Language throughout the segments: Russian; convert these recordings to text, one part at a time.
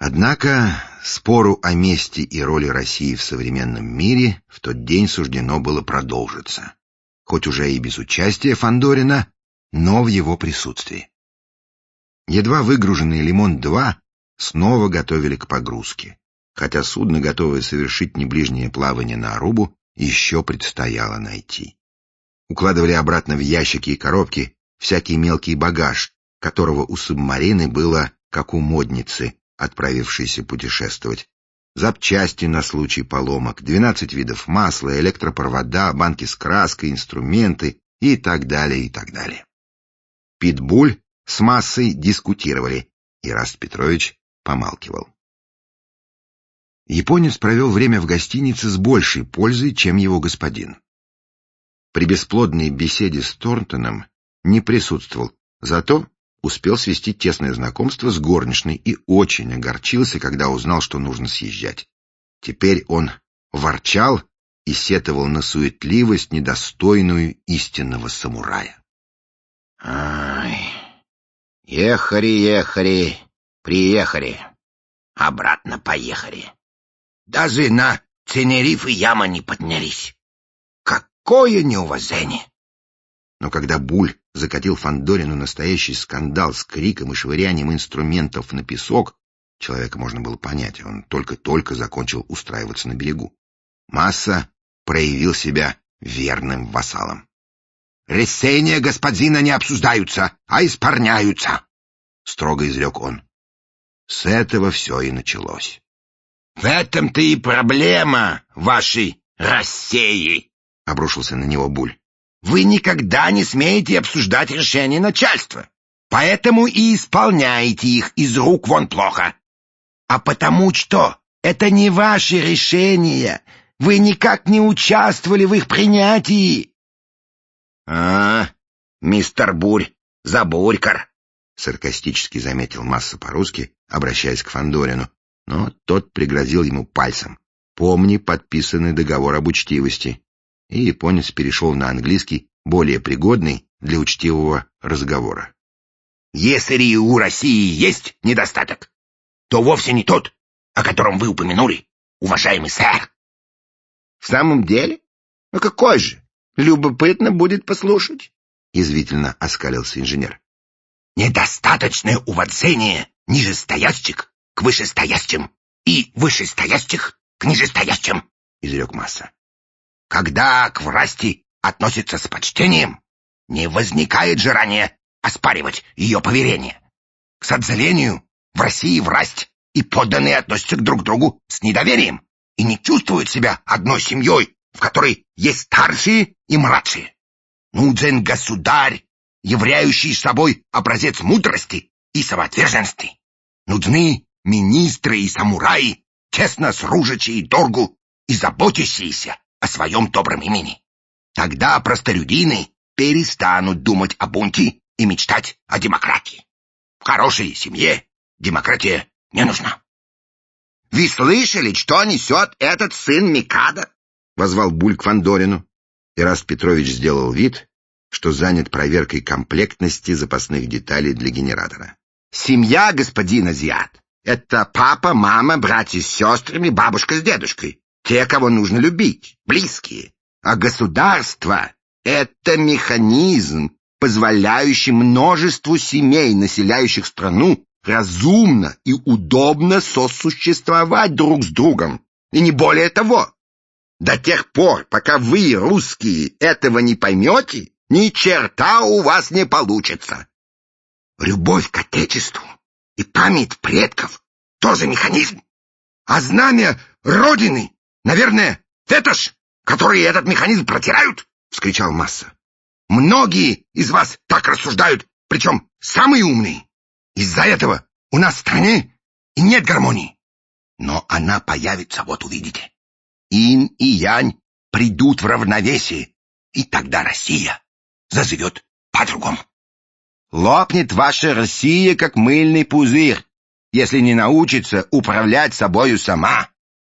Однако спору о месте и роли России в современном мире в тот день суждено было продолжиться, хоть уже и без участия Фандорина, но в его присутствии. Едва выгруженный «Лимон-2» снова готовили к погрузке, хотя судно, готовое совершить неближнее плавание на Арубу, еще предстояло найти. Укладывали обратно в ящики и коробки всякий мелкий багаж, которого у субмарины было, как у модницы, отправившейся путешествовать. Запчасти на случай поломок, 12 видов масла, электропровода, банки с краской, инструменты и так далее, и так далее. Питбуль с Массой дискутировали, и Ираст Петрович помалкивал. Японец провел время в гостинице с большей пользой, чем его господин. При бесплодной беседе с Торнтоном не присутствовал, зато успел свести тесное знакомство с горничной и очень огорчился, когда узнал, что нужно съезжать. Теперь он ворчал и сетовал на суетливость, недостойную истинного самурая. Ай, ехали, приехали, обратно поехали. Даже на Тенерифе яма не поднялись. Какое неуважение! Но когда Буль закатил Фандорину настоящий скандал с криком и швырянием инструментов на песок, человека можно было понять, он только-только закончил устраиваться на берегу, Масса проявил себя верным вассалом. «Решения господина не обсуждаются, а исполняются», — строго изрек он. С этого все и началось. «В этом-то и проблема вашей России», — обрушился на него Буль. «Вы никогда не смеете обсуждать решения начальства, поэтому и исполняете их из рук вон плохо. А потому что это не ваши решения, вы никак не участвовали в их принятии». Мистер Бурь, забурькар», — саркастически заметил Масса по-русски, обращаясь к Фандорину, но тот пригрозил ему пальцем. «Помни подписанный договор об учтивости». И японец перешел на английский, более пригодный для учтивого разговора. «Если у России есть недостаток, то вовсе не тот, о котором вы упомянули, уважаемый сэр». «В самом деле? Ну какой же? Любопытно будет послушать», — язвительно оскалился инженер. «Недостаточное уважение нижестоящих к вышестоящим и вышестоящих к нижестоящим», — изрек Масса. «Когда к власти относятся с почтением, не возникает желания оспаривать ее поверение. К сожалению, в России власть и подданные относятся друг к другу с недоверием и не чувствуют себя одной семьей, в которой есть старшие и младшие. Нужен государь, являющий собой образец мудрости и самоотверженности. Нужны министры и самураи, честно служащие долгу и заботящиеся о своем добром имени. Тогда простолюдины перестанут думать о бунте и мечтать о демократии. В хорошей семье демократия не нужна». «Вы слышали, что несет этот сын Микадо?» — возвал Буль к Фандорину. Ираст Петрович сделал вид, что занят проверкой комплектности запасных деталей для генератора. «Семья, господин азиат, это папа, мама, братья с сестрами, бабушка с дедушкой. Те, кого нужно любить, близкие. А государство — это механизм, позволяющий множеству семей, населяющих страну, разумно и удобно сосуществовать друг с другом. И не более того. До тех пор, пока вы, русские, этого не поймете, ни черта у вас не получится. Любовь к Отечеству и память предков — тоже механизм. А знамя Родины, наверное, это ж, которые этот механизм протирают, — вскричал Масса. Многие из вас так рассуждают, причем самые умные. Из-за этого у нас в стране и нет гармонии. Но она появится, вот увидите. Инь и янь придут в равновесие, и тогда Россия заживет по-другому. Лопнет ваша Россия, как мыльный пузырь, если не научится управлять собою сама.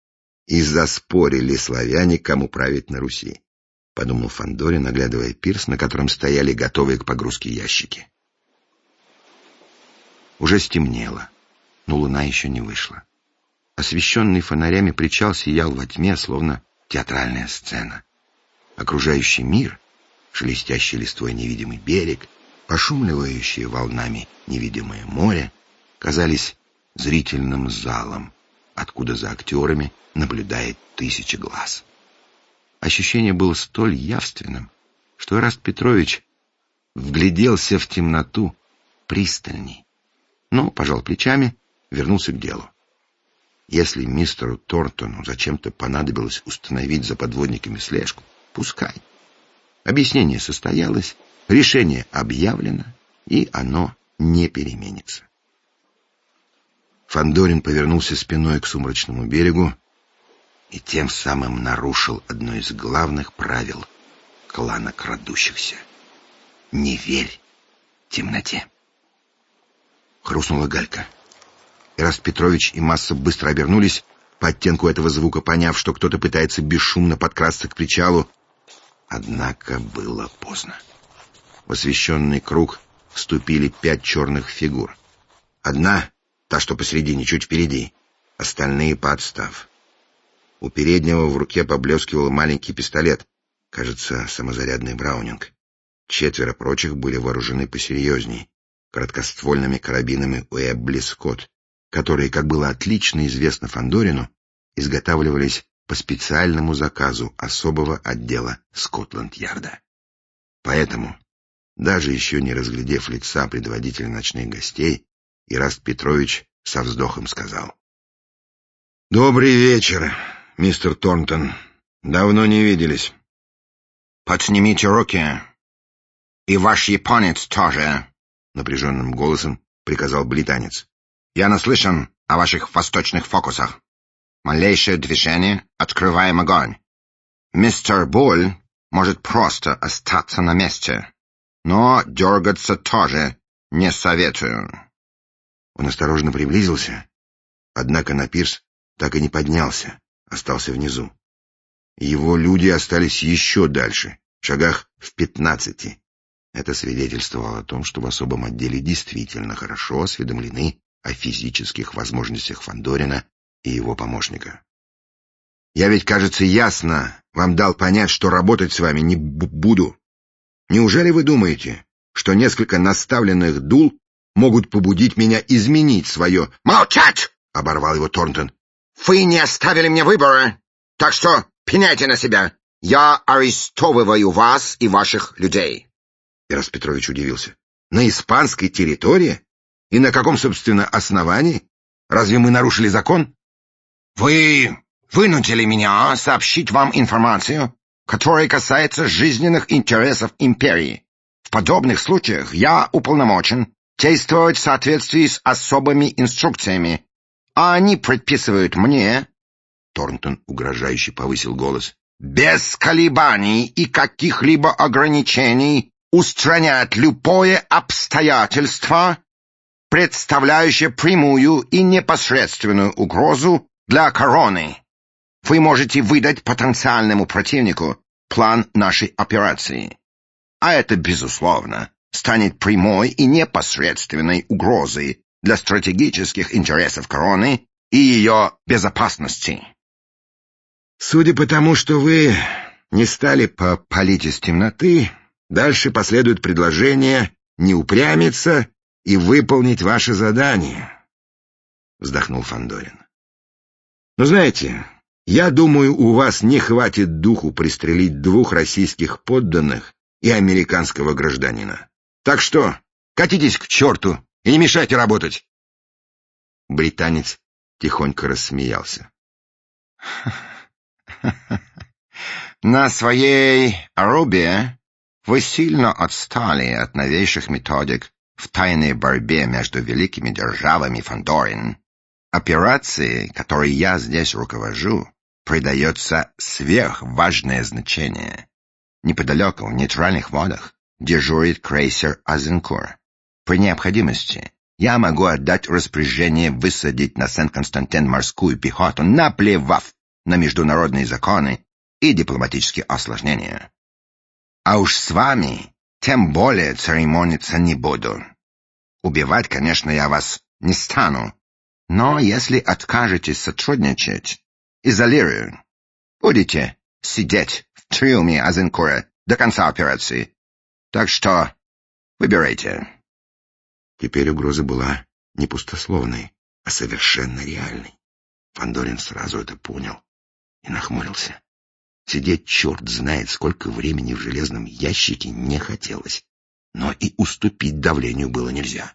И заспорили славяне, кому править на Руси, — подумал Фандорин, оглядывая пирс, на котором стояли готовые к погрузке ящики. Уже стемнело. но луна еще не вышла. Освещенный фонарями причал сиял во тьме, словно театральная сцена. Окружающий мир, шелестящий листвой невидимый берег, пошумливающее волнами невидимое море, казались зрительным залом, откуда за актерами наблюдает тысячи глаз. Ощущение было столь явственным, что Эраст Петрович вгляделся в темноту пристальней, но пожал плечами, вернулся к делу. Если мистеру Торнтону зачем-то понадобилось установить за подводниками слежку, пускай. Объяснение состоялось, решение объявлено, и оно не переменится. Фандорин повернулся спиной к сумрачному берегу и тем самым нарушил одно из главных правил клана крадущихся. Не верь темноте. Хрустнула галька. Эраст Петрович и Масса быстро обернулись, по оттенку этого звука поняв, что кто-то пытается бесшумно подкрасться к причалу. Однако было поздно. В освещенный круг вступили 5 черных фигур. Одна, та, что посередине, чуть впереди, остальные подстав. У переднего в руке поблескивал маленький пистолет, кажется, самозарядный браунинг. 4 прочих были вооружены посерьезней, короткоствольными карабинами Уэбли Скотт, которые, как было отлично известно Фандорину, изготавливались по специальному заказу особого отдела Скотланд-Ярда. Поэтому, даже еще не разглядев лица предводителя ночных гостей, Эраст Петрович со вздохом сказал: «Добрый вечер, мистер Торнтон. Давно не виделись». «Поднимите руки. И ваш японец тоже», — напряженным голосом приказал британец. «Я наслышан о ваших восточных фокусах. Малейшее движение — открываем огонь. Мистер Буль может просто остаться на месте, но дергаться тоже не советую». Он осторожно приблизился, однако на пирс так и не поднялся, остался внизу. Его люди остались еще дальше, в шагах в 15. Это свидетельствовало о том, что в особом отделе действительно хорошо осведомлены о физических возможностях Фандорина и его помощника. «Я ведь, кажется, ясно вам дал понять, что работать с вами не буду. Неужели вы думаете, что несколько наставленных дул могут побудить меня изменить свое...» «Молчать!» — оборвал его Торнтон. «Вы не оставили мне выбора, так что пеняйте на себя. Я арестовываю вас и ваших людей». Эраст Петрович удивился. «На испанской территории? И на каком, собственно, основании? Разве мы нарушили закон?» «Вы вынудили меня сообщить вам информацию, которая касается жизненных интересов империи. В подобных случаях я уполномочен действовать в соответствии с особыми инструкциями, а они предписывают мне...» Торнтон угрожающе повысил голос. «Без колебаний и каких-либо ограничений устранять любое обстоятельство, представляющее прямую и непосредственную угрозу для короны. Вы можете выдать потенциальному противнику план нашей операции. А это, безусловно, станет прямой и непосредственной угрозой для стратегических интересов короны и ее безопасности». «Судя по тому, что вы не стали палить из темноты, дальше последует предложение не упрямиться и выполнить ваше задание», — вздохнул Фандорин. «Но знаете, я думаю, у вас не хватит духу пристрелить 2 российских подданных и американского гражданина. Так что катитесь к черту и не мешайте работать». Британец тихонько рассмеялся. «На своей Арубе вы сильно отстали от новейших методик в тайной борьбе между великими державами, Фандорин. Операции, которой я здесь руковожу, придается сверхважное значение. Неподалеку, в нейтральных водах, дежурит крейсер «Азенкур». При необходимости я могу отдать распоряжение высадить на Сен-Константин морскую пехоту, наплевав на международные законы и дипломатические осложнения. А уж с вами тем более церемониться не буду. Убивать, конечно, я вас не стану, Но если откажетесь сотрудничать, изолирую. Будете сидеть в трюме Азенкура до конца операции. Так что выбирайте». Теперь угроза была не пустословной, а совершенно реальной. Фандорин сразу это понял и нахмурился. Сидеть черт знает сколько времени в железном ящике не хотелось, но и уступить давлению было нельзя.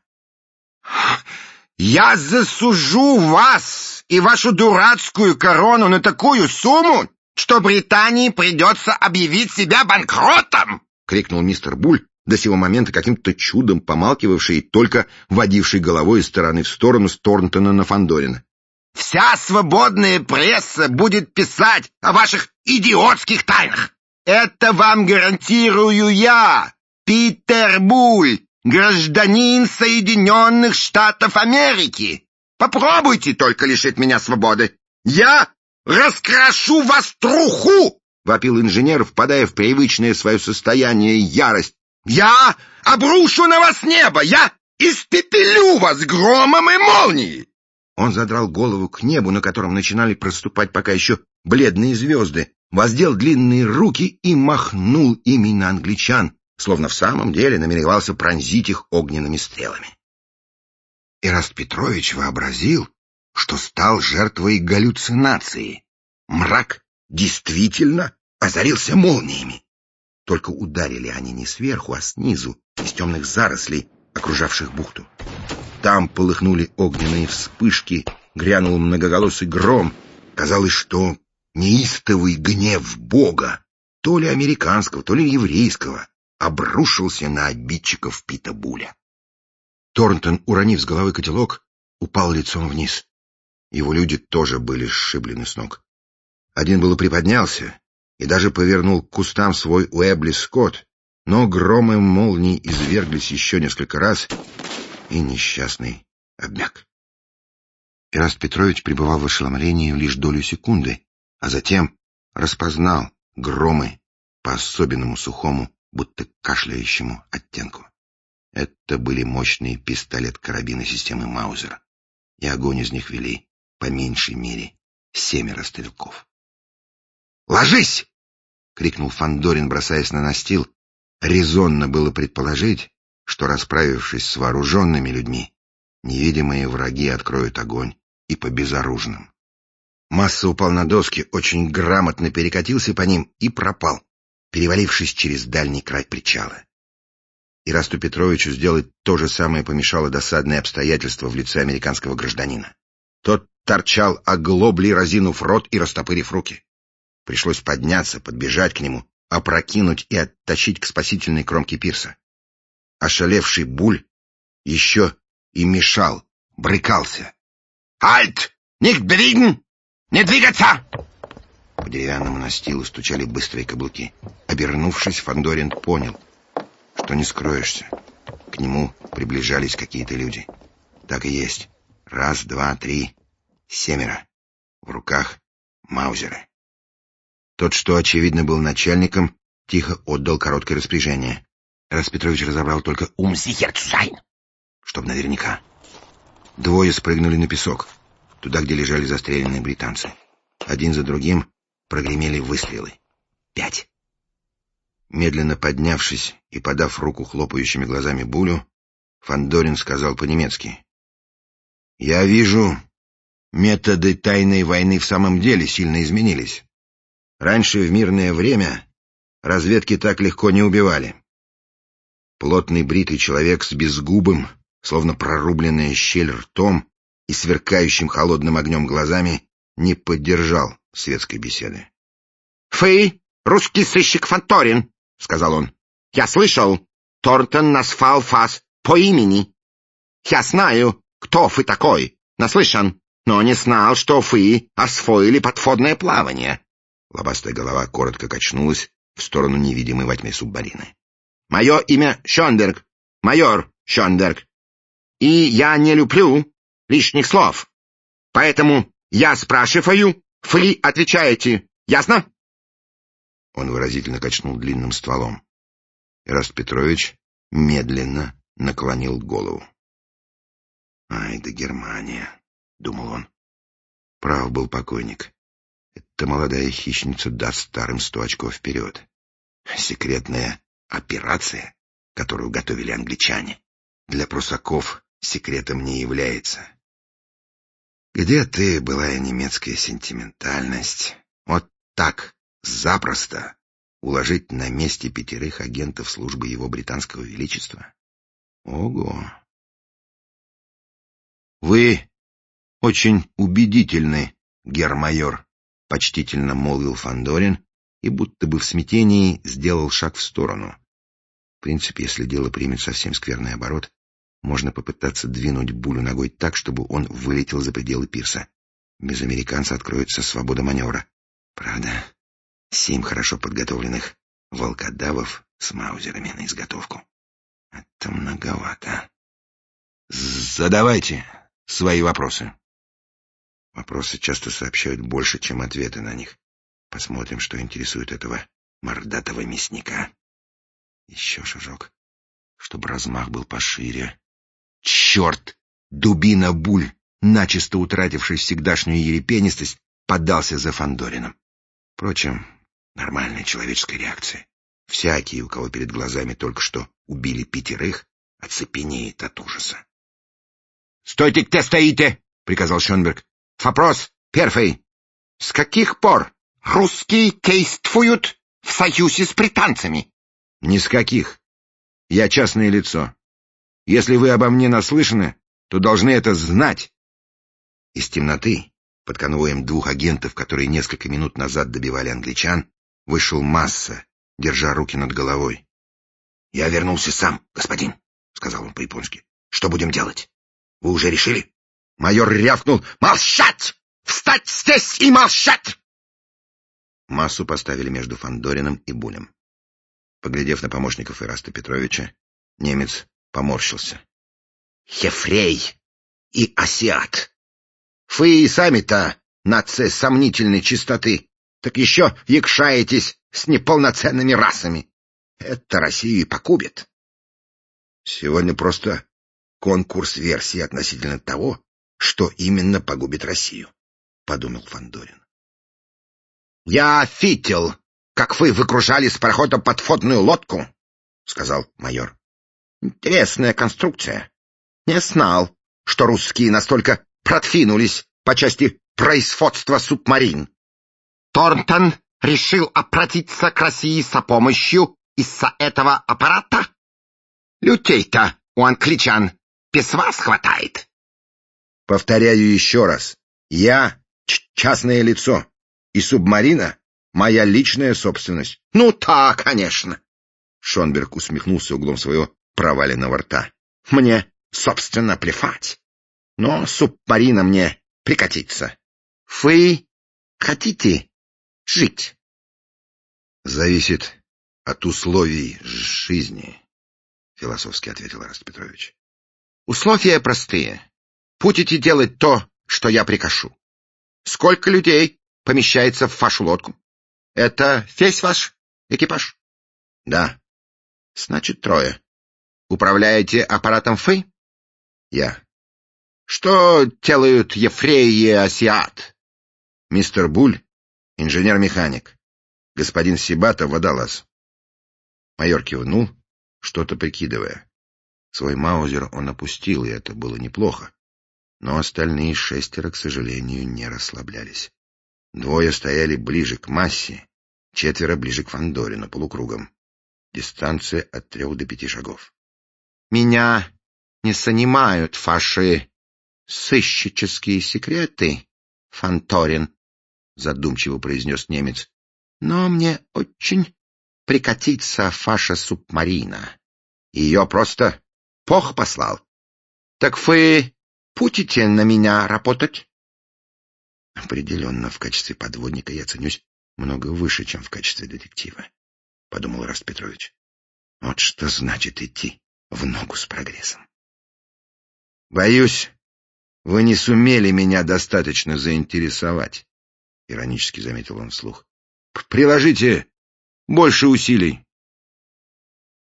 «Я засужу вас и вашу дурацкую корону на такую сумму, что Британии придется объявить себя банкротом!» — крикнул мистер Буль, до сего момента каким-то чудом помалкивавший и только водивший головой из стороны в сторону с Торнтона на Фандорина. «Вся свободная пресса будет писать о ваших идиотских тайнах. Это вам гарантирую я, Питер Буль, гражданин Соединенных Штатов Америки. Попробуйте только лишить меня свободы. Я раскрошу вас в труху!» — вопил инженер, впадая в привычное свое состояние ярость. «Я обрушу на вас небо! Я испепелю вас громом и молнией!» Он задрал голову к небу, на котором начинали проступать пока еще бледные звезды, воздел длинные руки и махнул ими на англичан, словно в самом деле намеревался пронзить их огненными стрелами. Ираст Петрович вообразил, что стал жертвой галлюцинации. Мрак действительно озарился молниями. Только ударили они не сверху, а снизу, из темных зарослей, окружавших бухту. Там полыхнули огненные вспышки, грянул многоголосый гром. Казалось, что неистовый гнев Бога, то ли американского, то ли еврейского, обрушился на обидчиков Пита Буля. Торнтон, уронив с головы котелок, упал лицом вниз. Его люди тоже были сшиблены с ног. Один было приподнялся и даже повернул к кустам свой Уэбли Скотт, но громы молний изверглись еще несколько раз, и несчастный обмяк. Ираст Петрович пребывал в ошеломлении лишь долю секунды, а затем распознал громы по особенному сухому, будто кашляющему оттенку. Это были мощные пистолет-карабины системы Маузер, и огонь из них вели, по меньшей мере, 7 стрелков. «Ложись!» — крикнул Фандорин, бросаясь на настил. Резонно было предположить, что, расправившись с вооруженными людьми, невидимые враги откроют огонь и по безоружным. Масса упал на доски, очень грамотно перекатился по ним и пропал, перевалившись через дальний край причала. Ирасту Петровичу сделать то же самое помешало досадное обстоятельство в лице американского гражданина. Тот торчал оглоблей, разинув рот и растопырив руки. Пришлось подняться, подбежать к нему, опрокинуть и оттащить к спасительной кромке пирса. Ошалевший Буль еще и мешал, брыкался. «Альт! Nicht bewegen! Не двигаться!» По деревянному настилу стучали быстрые каблуки. Обернувшись, Фандорин понял, что не скроешься. К нему приближались какие-то люди. Так и есть. 1, 2, 3, 7. В руках маузеры. Тот, что, очевидно, был начальником, тихо отдал короткое распоряжение. Ираст Петрович разобрал только «Sicher zu sein», чтоб наверняка. Двое спрыгнули на песок, туда, где лежали застреленные британцы. Один за другим прогремели выстрелы. 5. Медленно поднявшись и подав руку хлопающими глазами Булю, Фандорин сказал по-немецки: «Я вижу, методы тайной войны в самом деле сильно изменились. Раньше, в мирное время, разведки так легко не убивали». Плотный бритый человек с безгубым, словно прорубленная щель ртом и сверкающим холодным огнем глазами, не поддержал светской беседы. «Вы, русский сыщик Фандорин», — сказал он. «Я слышал, Торнтон назвал вас по имени. Я знаю, кто вы такой, наслышан, но не знал, что вы освоили подводное плавание». Лобастая голова коротко качнулась в сторону невидимой во тьме субмарины. «Мое имя Шонберг, майор Шонберг, и я не люблю лишних слов. Поэтому я спрашиваю, вы отвечаете. Ясно?» Он выразительно качнул длинным стволом. Ираст Петрович медленно наклонил голову. «Ай да Германия! — думал он. Прав был покойник. Эта молодая хищница даст старым 100 очков вперед. Секретная операция, которую готовили англичане, для прусаков секретом не является. Где ты, былая немецкая сентиментальность? Вот так, запросто, уложить на месте 5 агентов службы его британского величества? Ого! Вы очень убедительны, герр-майор, — почтительно молвил Фандорин и будто бы в смятении сделал шаг в сторону. В принципе, если дело примет совсем скверный оборот, можно попытаться двинуть Булю ногой так, чтобы он вылетел за пределы пирса. Без американца откроется свобода маневра. Правда, 7 хорошо подготовленных волкодавов с маузерами на изготовку. Это многовато. Задавайте свои вопросы. Вопросы часто сообщают больше, чем ответы на них. Посмотрим, что интересует этого мордатого мясника. Еще шажок, чтобы размах был пошире. Черт! Дубина Буль, начисто утративший всегдашнюю ерепенистость, поддался за Фандорином. Впрочем, нормальная человеческая реакция. Всякий, у кого перед глазами только что убили 5, оцепенеет от ужаса. — Стойте, где стоите! — приказал Шонберг. — Вопрос первый. С каких пор русские действуют в союзе с британцами? — Ни с каких. Я частное лицо. Если вы обо мне наслышаны, то должны это знать. Из темноты, под конвоем 2 агентов, которые несколько минут назад добивали англичан, вышел Масса, держа руки над головой. — Я вернулся сам, господин, — сказал он по-японски. — Что будем делать? Вы уже решили? Майор рявкнул: «Молчать! Встать здесь и молчать!» Массу поставили между Фандорином и Булем. Поглядев на помощников Ираста Петровича, немец поморщился. «Ефрей и асиат! Вы и сами-то нация сомнительной чистоты, так еще якшаетесь с неполноценными расами. Это Россию и погубит. Сегодня просто конкурс версий относительно того, что именно погубит Россию, — подумал Фандорин. — Я видел, как вы выгружали с парохода подводную лодку, — сказал майор. — Интересная конструкция. Не знал, что русские настолько продвинулись по части производства субмарин. Торнтон решил обратиться к России за помощью из-за этого аппарата? Людей-то у англичан без вас хватает. Повторяю еще раз. Я частное лицо, и субмарина — моя личная собственность. Ну, да, конечно. Шонберг усмехнулся углом своего проваленного рта. Мне, собственно, плевать. Но субмарина мне прикатится. Вы хотите жить? Зависит от условий жизни, философски ответил Ираст Петрович. Условия простые. Будете делать то, что я прикажу. Сколько людей помещается в вашу лодку? Это весь ваш экипаж? Да. Значит, 3. Управляете аппаратом вы? Я. Что делают Ефрей и асиат? Мистер Буль — инженер-механик. Господин Сибата — водолаз. Майор кивнул, что-то прикидывая. Свой маузер он опустил, и это было неплохо. Но остальные 6, к сожалению, не расслаблялись. 2 стояли ближе к Массе, 4 ближе к Фандорину, полукругом. Дистанция от 3 до 5 шагов. — Меня не занимают ваши сыщические секреты, Фандорин, — задумчиво произнес немец. — Но мне очень прикатится ваша субмарина. Ее просто Бог послал. Так вы будете на меня работать? Определенно, в качестве подводника я ценюсь много выше, чем в качестве детектива, — подумал Ираст Петрович. Вот что значит идти в ногу с прогрессом. Боюсь, вы не сумели меня достаточно заинтересовать, — иронически заметил он вслух. Приложите больше усилий.